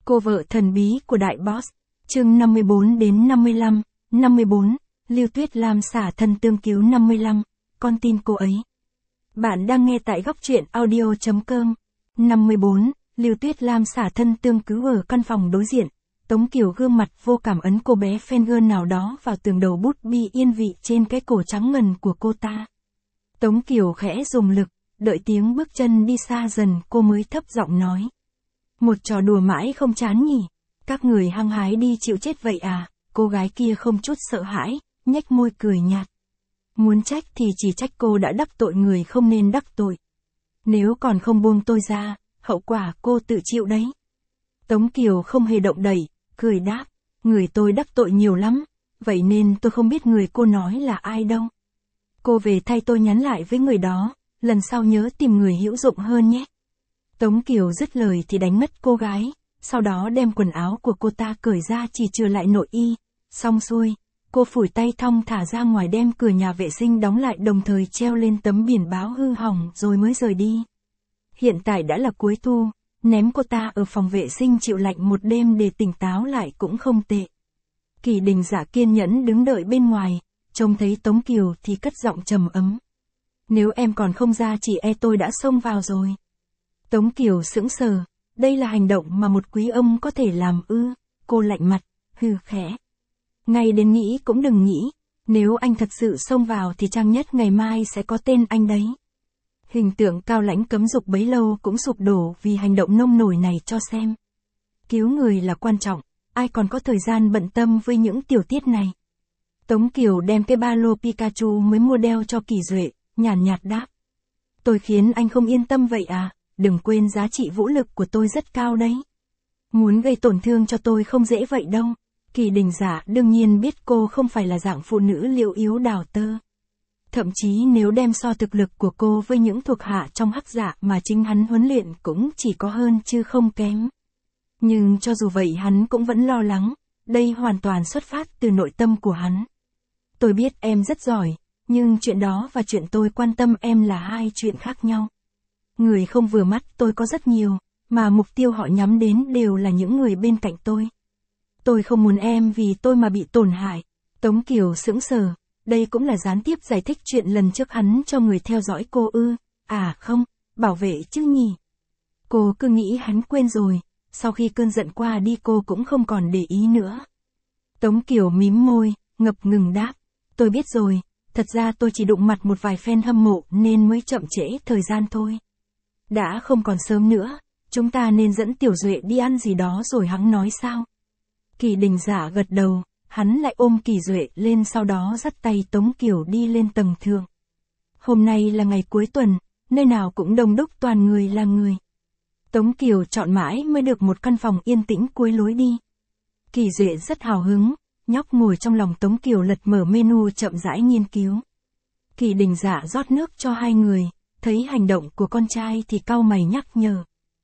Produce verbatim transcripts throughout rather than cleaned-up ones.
Cô vợ thần bí của đại boss, chương năm mươi bốn đến năm mươi lăm, năm mươi bốn, Lưu Tuyết Lam xả thân tương cứu năm mươi lăm, con tin cô ấy. Bạn đang nghe tại góc truyện audio chấm com. năm mươi bốn, Lưu Tuyết Lam xả thân tương cứu ở căn phòng đối diện. Tống Kiều gương mặt vô cảm ấn cô bé fangirl nào đó vào tường đầu bút bi yên vị trên cái cổ trắng ngần của cô ta. Tống Kiều khẽ dùng lực, đợi tiếng bước chân đi xa dần cô mới thấp giọng nói. Một trò đùa mãi không chán nhỉ, các người hăng hái đi chịu chết vậy à, cô gái kia không chút sợ hãi, nhếch môi cười nhạt. Muốn trách thì chỉ trách cô đã đắc tội người không nên đắc tội. Nếu còn không buông tôi ra, hậu quả cô tự chịu đấy. Tống Kiều không hề động đậy, cười đáp, người tôi đắc tội nhiều lắm, vậy nên tôi không biết người cô nói là ai đâu. Cô về thay tôi nhắn lại với người đó, lần sau nhớ tìm người hữu dụng hơn nhé. Tống Kiều dứt lời thì đánh mất cô gái, sau đó đem quần áo của cô ta cởi ra chỉ chừa lại nội y, xong xuôi, cô phủi tay thong thả ra ngoài đem cửa nhà vệ sinh đóng lại đồng thời treo lên tấm biển báo hư hỏng rồi mới rời đi. Hiện tại đã là cuối thu, ném cô ta ở phòng vệ sinh chịu lạnh một đêm để tỉnh táo lại cũng không tệ. Kỳ Đình Giả kiên nhẫn đứng đợi bên ngoài, trông thấy Tống Kiều thì cất giọng trầm ấm. Nếu em còn không ra chỉ e tôi đã xông vào rồi. Tống Kiều sững sờ, đây là hành động mà một quý ông có thể làm ư, cô lạnh mặt, hừ khẽ. Ngay đến nghĩ cũng đừng nghĩ, nếu anh thật sự xông vào thì trang nhất ngày mai sẽ có tên anh đấy. Hình tượng cao lãnh cấm dục bấy lâu cũng sụp đổ vì hành động nông nổi này cho xem. Cứu người là quan trọng, ai còn có thời gian bận tâm với những tiểu tiết này. Tống Kiều đem cái ba lô Pikachu mới mua đeo cho Kỳ Duệ, nhàn nhạt đáp. Tôi khiến anh không yên tâm vậy à, đừng quên giá trị vũ lực của tôi rất cao đấy. Muốn gây tổn thương cho tôi không dễ vậy đâu. Kỳ Đình Giả đương nhiên biết cô không phải là dạng phụ nữ liệu yếu đào tơ. Thậm chí nếu đem so thực lực của cô với những thuộc hạ trong Hắc Dạ mà chính hắn huấn luyện cũng chỉ có hơn chứ không kém. Nhưng cho dù vậy hắn cũng vẫn lo lắng, đây hoàn toàn xuất phát từ nội tâm của hắn. Tôi biết em rất giỏi, nhưng chuyện đó và chuyện tôi quan tâm em là hai chuyện khác nhau. Người không vừa mắt tôi có rất nhiều, mà mục tiêu họ nhắm đến đều là những người bên cạnh tôi. Tôi không muốn em vì tôi mà bị tổn hại. Tống Kiều sững sờ, đây cũng là gián tiếp giải thích chuyện lần trước hắn cho người theo dõi cô ư, à không, bảo vệ chứ nhỉ. Cô cứ nghĩ hắn quên rồi, sau khi cơn giận qua đi cô cũng không còn để ý nữa. Tống Kiều mím môi, ngập ngừng đáp, tôi biết rồi, thật ra tôi chỉ đụng mặt một vài fan hâm mộ nên mới chậm trễ thời gian thôi. Đã không còn sớm nữa, chúng ta nên dẫn Tiểu Duệ đi ăn gì đó rồi hắn nói sao. Kỳ Đình Giả gật đầu, hắn lại ôm Kỳ Duệ lên sau đó dắt tay Tống Kiều đi lên tầng thượng. Hôm nay là ngày cuối tuần, nơi nào cũng đông đúc toàn người là người. Tống Kiều chọn mãi mới được một căn phòng yên tĩnh cuối lối đi. Kỳ Duệ rất hào hứng, nhóc ngồi trong lòng Tống Kiều lật mở menu chậm rãi nghiên cứu. Kỳ Đình Giả rót nước cho hai người, thấy hành động của con trai thì cau mày nhắc nhở.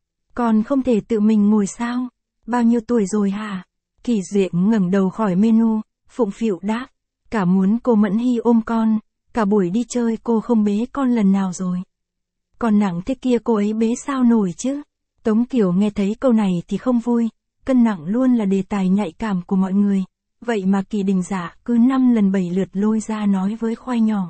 Con không thể tự mình ngồi sao? Bao nhiêu tuổi rồi hả? Kỳ Duệ ngẩng đầu khỏi menu, phụng phịu đáp. Cả muốn cô Mẫn Hy ôm con, cả buổi đi chơi cô không bế con lần nào rồi. Còn nặng thế kia cô ấy bế sao nổi chứ? Tống Kiều nghe thấy câu này thì không vui, cân nặng luôn là đề tài nhạy cảm của mọi người. Vậy mà Kỳ Đình Giả cứ năm lần bảy lượt lôi ra nói với khoai nhỏ.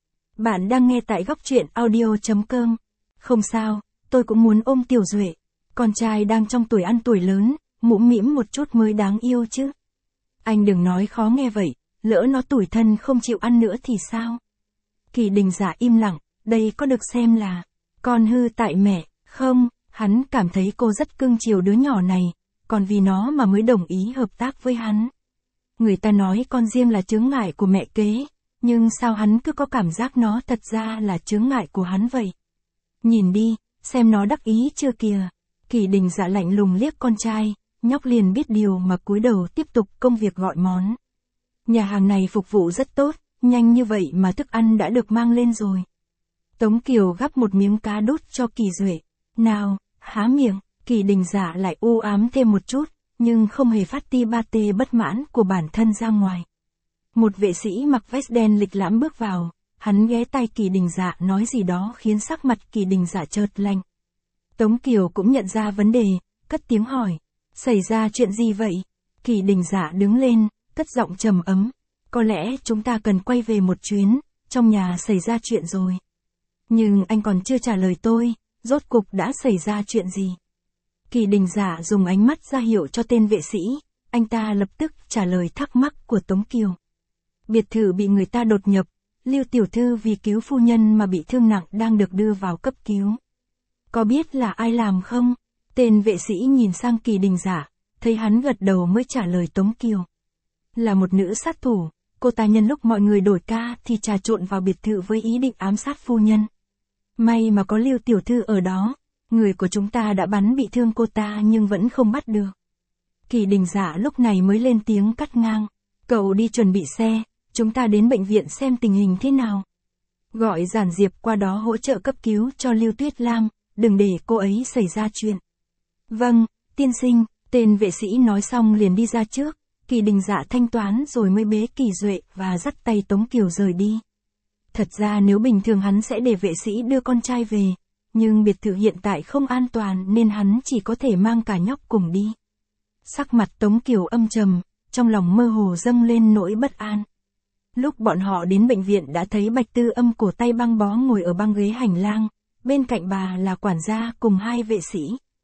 Bạn đang nghe tại góc truyện audio chấm com. Không sao, tôi cũng muốn ôm Tiểu Duệ. Con trai đang trong tuổi ăn tuổi lớn, mũm mĩm một chút mới đáng yêu chứ. Anh đừng nói khó nghe vậy, lỡ nó tủi thân không chịu ăn nữa thì sao? Kỳ Đình Giả im lặng, đây có được xem là con hư tại mẹ, không, hắn cảm thấy cô rất cưng chiều đứa nhỏ này, còn vì nó mà mới đồng ý hợp tác với hắn. Người ta nói con riêng là chướng ngại của mẹ kế, nhưng sao hắn cứ có cảm giác nó thật ra là chướng ngại của hắn vậy? Nhìn đi, xem nó đắc ý chưa kìa. Kỳ Đình Giả lạnh lùng liếc con trai, nhóc liền biết điều mà cúi đầu tiếp tục công việc gọi món. Nhà hàng này phục vụ rất tốt, nhanh như vậy mà thức ăn đã được mang lên rồi. Tống Kiều gắp một miếng cá đút cho Kỳ Duệ. Nào, há miệng, Kỳ Đình Giả lại u ám thêm một chút, nhưng không hề phát ti ba tê bất mãn của bản thân ra ngoài. Một vệ sĩ mặc vest đen lịch lãm bước vào, hắn ghé tai Kỳ Đình Giả nói gì đó khiến sắc mặt Kỳ Đình Giả chợt lạnh. Tống Kiều cũng nhận ra vấn đề, cất tiếng hỏi, Xảy ra chuyện gì vậy? Kỳ Đình Dạ đứng lên, cất giọng trầm ấm. Có lẽ chúng ta cần quay về một chuyến, trong nhà xảy ra chuyện rồi. Nhưng anh còn chưa trả lời tôi, rốt cục đã xảy ra chuyện gì? Kỳ Đình Dạ dùng ánh mắt ra hiệu cho tên vệ sĩ, anh ta lập tức trả lời thắc mắc của Tống Kiều. Biệt thự bị người ta đột nhập, Lưu tiểu thư vì cứu phu nhân mà bị thương nặng đang được đưa vào cấp cứu. Có biết là ai làm không? Tên vệ sĩ nhìn sang Kỳ Đình Dạ, thấy hắn gật đầu mới trả lời Tống Kiều. Là một nữ sát thủ, cô ta nhân lúc mọi người đổi ca thì trà trộn vào biệt thự với ý định ám sát phu nhân. May mà có Lưu tiểu thư ở đó, người của chúng ta đã bắn bị thương cô ta nhưng vẫn không bắt được. Kỳ Đình Dạ lúc này mới lên tiếng cắt ngang. Cậu đi chuẩn bị xe, chúng ta đến bệnh viện xem tình hình thế nào. Gọi Giản Diệp qua đó hỗ trợ cấp cứu cho Lưu Tuyết Lam, đừng để cô ấy xảy ra chuyện. Vâng, tiên sinh, tên vệ sĩ nói xong liền đi ra trước. Kỳ Đình Dạ thanh toán rồi mới bế Kỳ Duệ và dắt tay Tống Kiều rời đi. Thật ra nếu bình thường hắn sẽ để vệ sĩ đưa con trai về, nhưng biệt thự hiện tại không an toàn nên hắn chỉ có thể mang cả nhóc cùng đi. Sắc mặt Tống Kiều âm trầm, trong lòng mơ hồ dâng lên nỗi bất an. Lúc bọn họ đến bệnh viện đã thấy Bạch Tư Âm cổ tay băng bó ngồi ở băng ghế hành lang, bên cạnh bà là quản gia cùng hai vệ sĩ.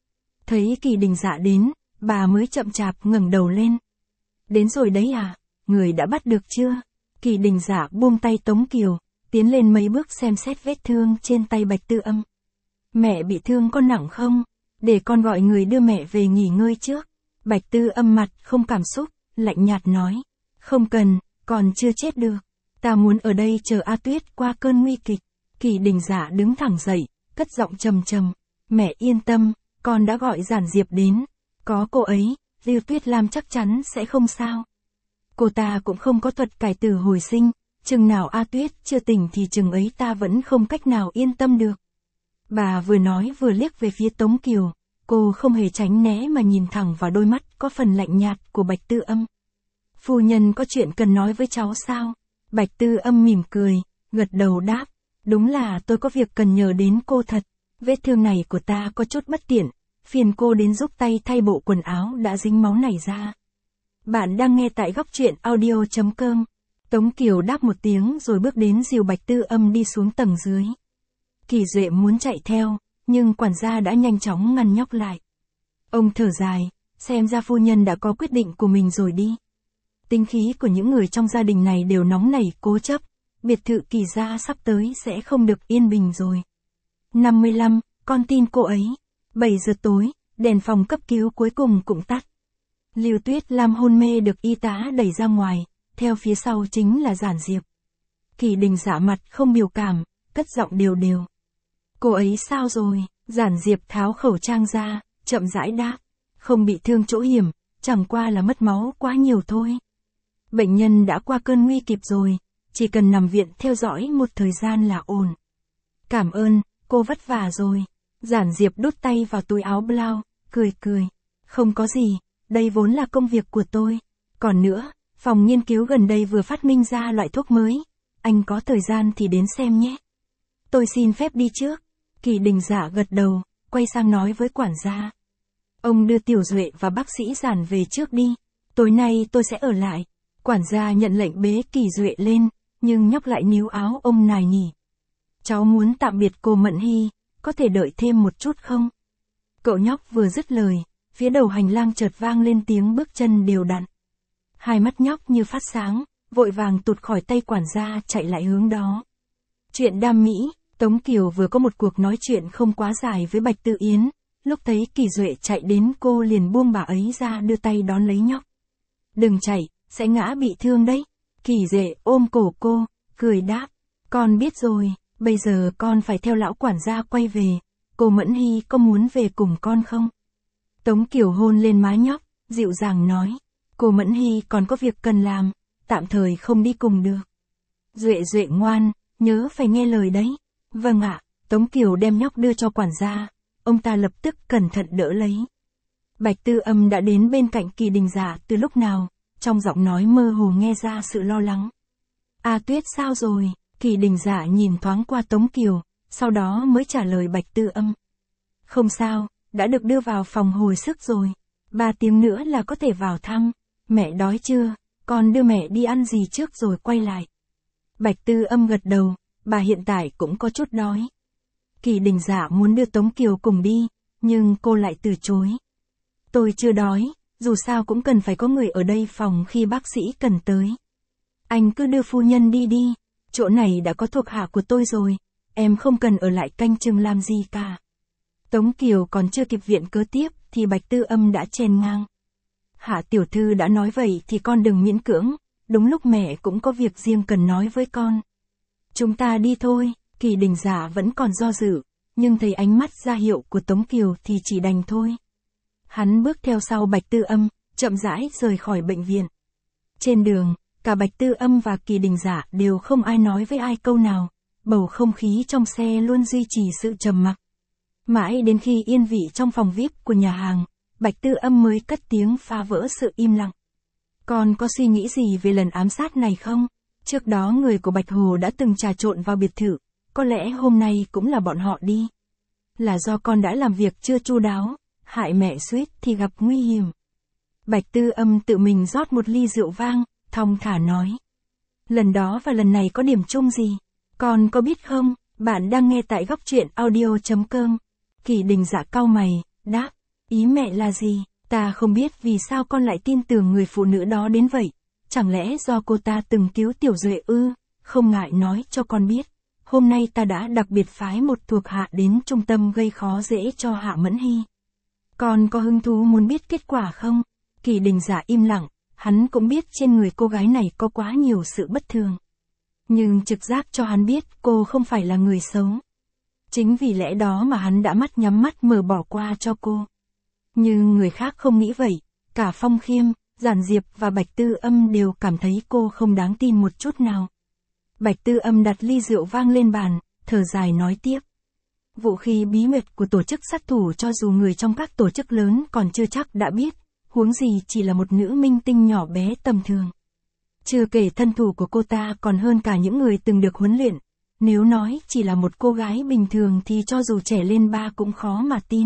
Thấy Kỳ Đình Dạ đến, bà mới chậm chạp ngẩng đầu lên. Đến rồi đấy à, người đã bắt được chưa? Kỳ Đình Dạ buông tay Tống Kiều, tiến lên mấy bước xem xét vết thương trên tay Bạch Tư Âm. Mẹ bị thương có nặng không? Để con gọi người đưa mẹ về nghỉ ngơi trước. Bạch Tư Âm mặt không cảm xúc, lạnh nhạt nói. Không cần, còn chưa chết được. Ta muốn ở đây chờ A Tuyết qua cơn nguy kịch. Kỳ Đình Dạ đứng thẳng dậy, cất giọng trầm trầm. Mẹ yên tâm, con đã gọi Giản Diệp đến. Có cô ấy, Lưu Tuyết Lam chắc chắn sẽ không sao. Cô ta cũng không có thuật cải tử hồi sinh, chừng nào A Tuyết chưa tỉnh thì chừng ấy ta vẫn không cách nào yên tâm được. Bà vừa nói vừa liếc về phía Tống Kiều, cô không hề tránh né mà nhìn thẳng vào đôi mắt có phần lạnh nhạt của Bạch Tư Âm. Phu nhân có chuyện cần nói với cháu sao? Bạch Tư Âm mỉm cười, gật đầu đáp. Đúng là tôi có việc cần nhờ đến cô thật. Vết thương này của ta có chút bất tiện, phiền cô đến giúp tay thay bộ quần áo đã dính máu này ra. Bạn đang nghe tại góc truyện audio chấm com. Tống Kiều đáp một tiếng rồi bước đến dìu Bạch Tư Âm đi xuống tầng dưới. Kỳ Duệ muốn chạy theo, nhưng quản gia đã nhanh chóng ngăn nhóc lại. Ông thở dài, xem ra phu nhân đã có quyết định của mình rồi đi. Tính khí của những người trong gia đình này đều nóng nảy cố chấp, biệt thự Kỳ gia sắp tới sẽ không được yên bình rồi. năm mươi lăm, con tin cô ấy. bảy giờ tối, đèn phòng cấp cứu cuối cùng cũng tắt. Lưu Tuyết Lam hôn mê được y tá đẩy ra ngoài, theo phía sau chính là Giản Diệp. Kỳ Đình Dạ mặt không biểu cảm, cất giọng đều đều. Cô ấy sao rồi? Giản Diệp tháo khẩu trang ra, chậm rãi đáp. Không bị thương chỗ hiểm, chẳng qua là mất máu quá nhiều thôi. Bệnh nhân đã qua cơn nguy kịch rồi, chỉ cần nằm viện theo dõi một thời gian là ổn. Cảm ơn, cô vất vả rồi. Giản Diệp đút tay vào túi áo blau, cười cười. Không có gì, đây vốn là công việc của tôi. Còn nữa, phòng nghiên cứu gần đây vừa phát minh ra loại thuốc mới. Anh có thời gian thì đến xem nhé. Tôi xin phép đi trước. Kỳ Đình Dạ gật đầu, quay sang nói với quản gia. Ông đưa Tiểu Duệ và bác sĩ Giản về trước đi. Tối nay tôi sẽ ở lại. Quản gia nhận lệnh bế Kỳ Duệ lên, nhưng nhóc lại níu áo ông nài nỉ. Cháu muốn tạm biệt cô Mẫn Hy, có thể đợi thêm một chút không? Cậu nhóc vừa dứt lời, phía đầu hành lang chợt vang lên tiếng bước chân đều đặn. Hai mắt nhóc như phát sáng, vội vàng tụt khỏi tay quản gia chạy lại hướng đó. Chuyện đam mỹ, Tống Kiều vừa có một cuộc nói chuyện không quá dài với Bạch Tự Yến, lúc thấy Kỳ Duệ chạy đến cô liền buông bà ấy ra đưa tay đón lấy nhóc. Đừng chạy, sẽ ngã bị thương đấy. Kỳ Duệ ôm cổ cô, cười đáp. Con biết rồi, bây giờ con phải theo lão quản gia quay về. Cô Mẫn Hy có muốn về cùng con không? Tống Kiều hôn lên má nhóc, dịu dàng nói. Cô Mẫn Hy còn có việc cần làm, tạm thời không đi cùng được. Duệ Duệ ngoan, nhớ phải nghe lời đấy. Vâng ạ, Tống Kiều đem nhóc đưa cho quản gia, ông ta lập tức cẩn thận đỡ lấy. Bạch Tư Âm đã đến bên cạnh Kỳ Đình Dạ từ lúc nào, trong giọng nói mơ hồ nghe ra sự lo lắng. A Tuyết sao rồi? Kỳ Đình Dạ nhìn thoáng qua Tống Kiều, sau đó mới trả lời Bạch Tư Âm. Không sao, đã được đưa vào phòng hồi sức rồi. Ba tiếng nữa là có thể vào thăm. Mẹ đói chưa? Con đưa mẹ đi ăn gì trước rồi quay lại. Bạch Tư Âm gật đầu, bà hiện tại cũng có chút đói. Kỳ Đình Dạ muốn đưa Tống Kiều cùng đi, nhưng cô lại từ chối. Tôi chưa đói, dù sao cũng cần phải có người ở đây phòng khi bác sĩ cần tới. Anh cứ đưa phu nhân đi đi, chỗ này đã có thuộc hạ của tôi rồi, em không cần ở lại canh chừng làm gì cả. Tống Kiều còn chưa kịp viện cớ tiếp, thì Bạch Tư Âm đã chen ngang. Hạ tiểu thư đã nói vậy thì con đừng miễn cưỡng, đúng lúc mẹ cũng có việc riêng cần nói với con. Chúng ta đi thôi. Kỳ Đình Dạ vẫn còn do dự, nhưng thấy ánh mắt ra hiệu của Tống Kiều thì chỉ đành thôi. Hắn bước theo sau Bạch Tư Âm, chậm rãi rời khỏi bệnh viện. Trên đường, cả Bạch Tư Âm và Kỳ Đình Dạ đều không ai nói với ai câu nào, bầu không khí trong xe luôn duy trì sự trầm mặc. Mãi đến khi yên vị trong phòng vi ai pi của nhà hàng, Bạch Tư Âm mới cất tiếng phá vỡ sự im lặng. Con có suy nghĩ gì về lần ám sát này không? Trước đó người của Bạch Hồ đã từng trà trộn vào biệt thự, có lẽ hôm nay cũng là bọn họ đi. Là do con đã làm việc chưa chu đáo, hại mẹ suýt thì gặp nguy hiểm. Bạch Tư Âm tự mình rót một ly rượu vang, thong thả nói. Lần đó và lần này có điểm chung gì? Con có biết không? Bạn đang nghe tại góc truyện audio chấm com. Kỳ Đình Dạ cau mày, đáp. Ý mẹ là gì? Ta không biết vì sao con lại tin tưởng người phụ nữ đó đến vậy. Chẳng lẽ do cô ta từng cứu Tiểu Duệ ư? Không ngại nói cho con biết. Hôm nay ta đã đặc biệt phái một thuộc hạ đến trung tâm gây khó dễ cho Hạ Mẫn Hy. Con có hứng thú muốn biết kết quả không? Kỳ Đình Dạ im lặng, hắn cũng biết trên người cô gái này có quá nhiều sự bất thường. Nhưng trực giác cho hắn biết cô không phải là người xấu. Chính vì lẽ đó mà hắn đã mắt nhắm mắt mở bỏ qua cho cô. Nhưng người khác không nghĩ vậy, cả Phong Khiêm, Giản Diệp và Bạch Tư Âm đều cảm thấy cô không đáng tin một chút nào. Bạch Tư Âm đặt ly rượu vang lên bàn, thở dài nói tiếp. Vũ khí bí mật của tổ chức sát thủ cho dù người trong các tổ chức lớn còn chưa chắc đã biết, huống gì chỉ là một nữ minh tinh nhỏ bé tầm thường. Chưa kể thân thủ của cô ta còn hơn cả những người từng được huấn luyện, nếu nói chỉ là một cô gái bình thường thì cho dù trẻ lên ba cũng khó mà tin.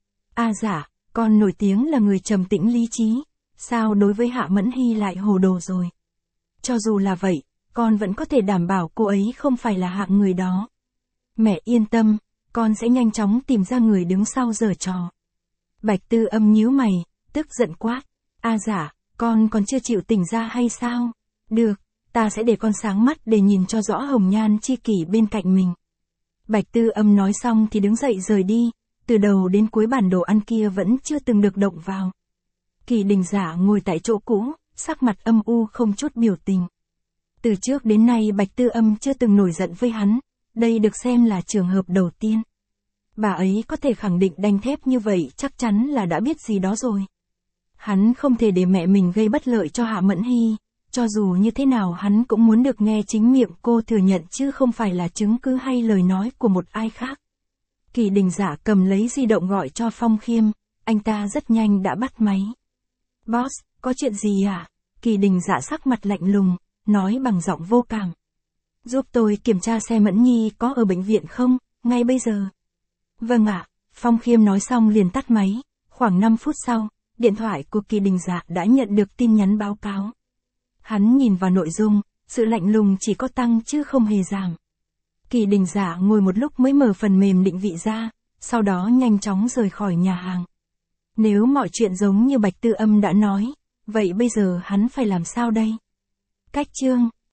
À dạ, con nổi tiếng là người trầm tĩnh lý trí, sao đối với Hạ Mẫn Hy lại hồ đồ rồi? Cho dù là vậy, con vẫn có thể đảm bảo cô ấy không phải là hạng người đó. Mẹ yên tâm, con sẽ nhanh chóng tìm ra người đứng sau giở trò. Bạch Tư Âm nhíu mày, tức giận quát. À dạ, con còn chưa chịu tỉnh ra hay sao? Được, ta sẽ để con sáng mắt để nhìn cho rõ hồng nhan chi kỷ bên cạnh mình. Bạch Tư Âm nói xong thì đứng dậy rời đi, từ đầu đến cuối bản đồ ăn kia vẫn chưa từng được động vào. Kỳ Đình Dạ ngồi tại chỗ cũ, sắc mặt âm u không chút biểu tình. Từ trước đến nay Bạch Tư Âm chưa từng nổi giận với hắn, đây được xem là trường hợp đầu tiên. Bà ấy có thể khẳng định đanh thép như vậy chắc chắn là đã biết gì đó rồi. Hắn không thể để mẹ mình gây bất lợi cho Hạ Mẫn Hy, cho dù như thế nào hắn cũng muốn được nghe chính miệng cô thừa nhận chứ không phải là chứng cứ hay lời nói của một ai khác. Kỳ Đình Dạ cầm lấy di động gọi cho Phong Khiêm, anh ta rất nhanh đã bắt máy. Boss, có chuyện gì à? Kỳ Đình Dạ sắc mặt lạnh lùng, nói bằng giọng vô cảm. Giúp tôi kiểm tra xem Mẫn Nhi có ở bệnh viện không, ngay bây giờ. Vâng ạ, Phong Khiêm nói xong liền tắt máy, khoảng năm phút sau, điện thoại của Kỳ Đình Dạ đã nhận được tin nhắn báo cáo. Hắn nhìn vào nội dung, sự lạnh lùng chỉ có tăng chứ không hề giảm. Kỳ Đình Dạ ngồi một lúc mới mở phần mềm định vị ra, sau đó nhanh chóng rời khỏi nhà hàng. Nếu mọi chuyện giống như Bạch Tư Âm đã nói, vậy bây giờ hắn phải làm sao đây? Cách chương